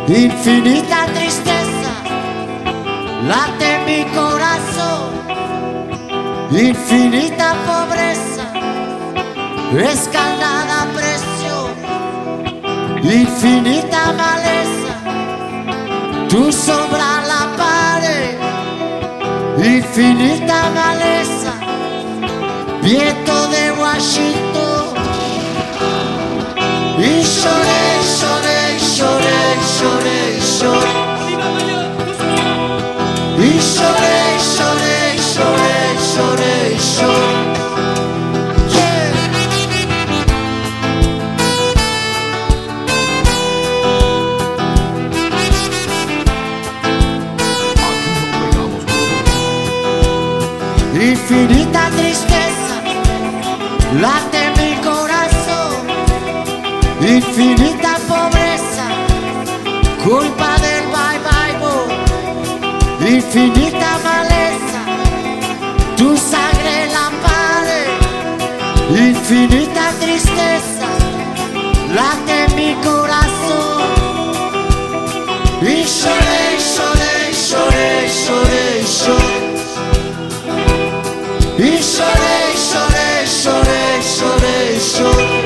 Infinita tristeza late mi corazón, infinita pobreza, escalada presión, infinita maleza, tu sombra la pared, infinita maleza, viento de Washington. Y lloré, lloré, lloré, lloré, lloré. Y lloré, lloré, lloré, lloré, lloré. Yeah. Infinita tristeza late mi corazón, infinita pobreza, culpa del bye-bye-boy, infinita maleza, tu sangre en la pared, infinita tristeza, late mi corazón. Y lloré, lloré, lloré, lloré, lloré. Y lloré, lloré, lloré, lloré, lloré.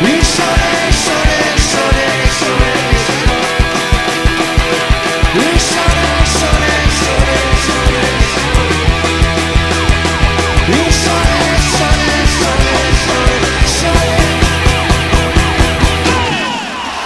We